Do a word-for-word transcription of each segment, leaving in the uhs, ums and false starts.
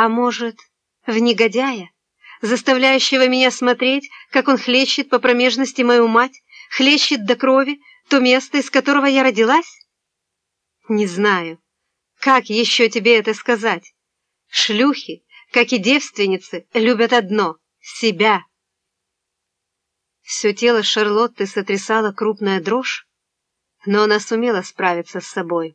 А может, в негодяя, заставляющего меня смотреть, как он хлещет по промежности мою мать, хлещет до крови то место, из которого я родилась? Не знаю, как еще тебе это сказать. Шлюхи, как и девственницы, любят одно — себя. Все тело Шарлотты сотрясала крупная дрожь, но она сумела справиться с собой.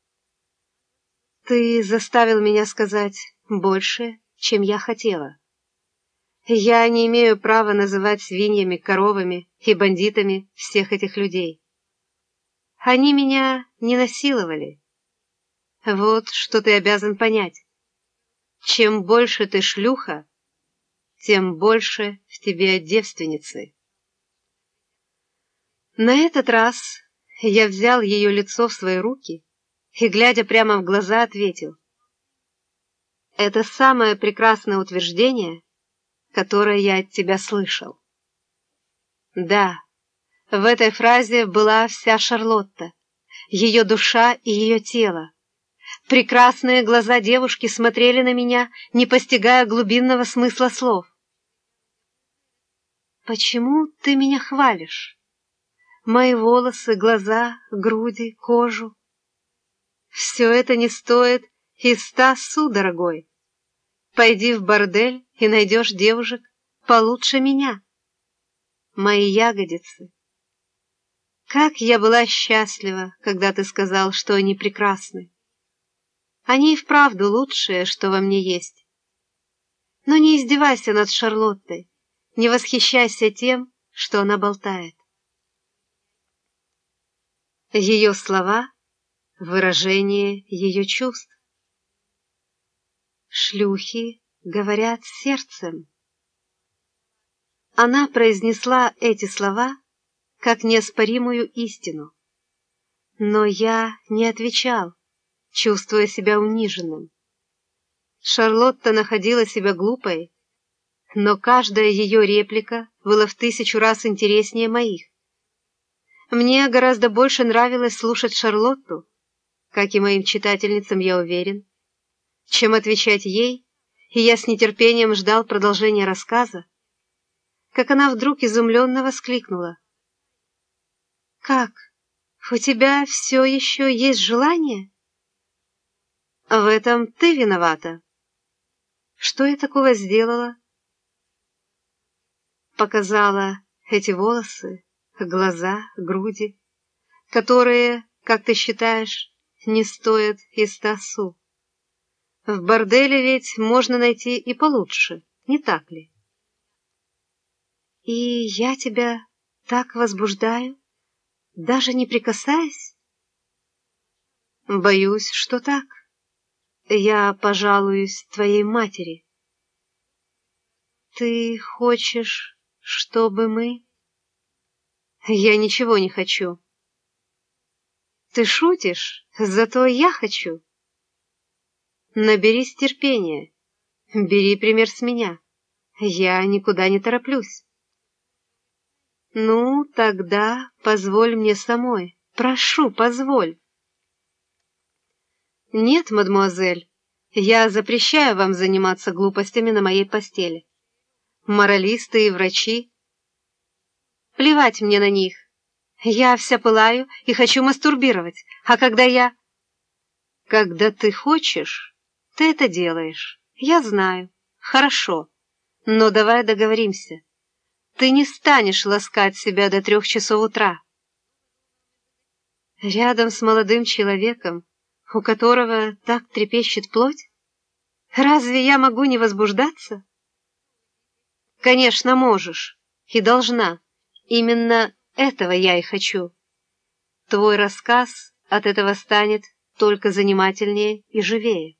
Ты заставил меня сказать больше, чем я хотела. Я не имею права называть свиньями, коровами и бандитами всех этих людей. Они меня не насиловали. Вот что ты обязан понять. Чем больше ты шлюха, тем больше в тебе девственницы. На этот раз я взял ее лицо в свои руки и, глядя прямо в глаза, ответил: «Это самое прекрасное утверждение, которое я от тебя слышал». Да, в этой фразе была вся Шарлотта, ее душа и ее тело. Прекрасные глаза девушки смотрели на меня, не постигая глубинного смысла слов. «Почему ты меня хвалишь? Мои волосы, глаза, груди, кожу. Все это не стоит и ста су, дорогой. Пойди в бордель и найдешь девушек получше меня. Мои ягодицы. Как я была счастлива, когда ты сказал, что они прекрасны. Они и вправду лучшее, что во мне есть. Но не издевайся над Шарлоттой, не восхищайся тем, что она болтает». Ее слова — выражение ее чувств. Шлюхи говорят сердцем. Она произнесла эти слова как неоспоримую истину. Но я не отвечал, чувствуя себя униженным. Шарлотта находила себя глупой, но каждая ее реплика была в тысячу раз интереснее моих. Мне гораздо больше нравилось слушать Шарлотту, как и моим читательницам, я уверен, чем отвечать ей, и я с нетерпением ждал продолжения рассказа, как она вдруг изумленно воскликнула: «Как? У тебя все еще есть желание?» «В этом ты виновата». «Что я такого сделала?» Показала эти волосы, глаза, груди, которые, как ты считаешь, не стоят и ста су. В борделе ведь можно найти и получше, не так ли? И я тебя так возбуждаю, даже не прикасаясь? Боюсь, что так. Я пожалуюсь твоей матери. Ты хочешь, чтобы мы... Я ничего не хочу. Ты шутишь, зато я хочу. Наберись терпения, бери пример с меня. Я никуда не тороплюсь. Ну, тогда позволь мне самой. Прошу, позволь. Нет, мадемуазель, я запрещаю вам заниматься глупостями на моей постели. Моралисты и врачи. Плевать мне на них. Я вся пылаю и хочу мастурбировать. А когда я... Когда ты хочешь, ты это делаешь. Я знаю. Хорошо. Но давай договоримся. Ты не станешь ласкать себя до трех часов утра. Рядом с молодым человеком, у которого так трепещет плоть? Разве я могу не возбуждаться? Конечно, можешь. И должна. Именно этого я и хочу. Твой рассказ от этого станет только занимательнее и живее.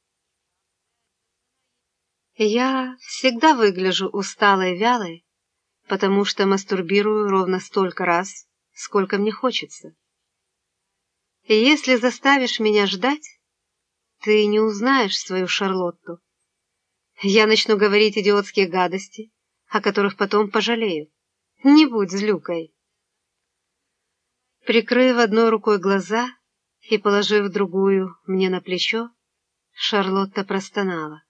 Я всегда выгляжу усталой и вялой, потому что мастурбирую ровно столько раз, сколько мне хочется. И если заставишь меня ждать, ты не узнаешь свою Шарлотту. Я начну говорить идиотские гадости, о которых потом пожалею. Не будь злюкой. Прикрыв одной рукой глаза и положив другую мне на плечо, Шарлотта простонала.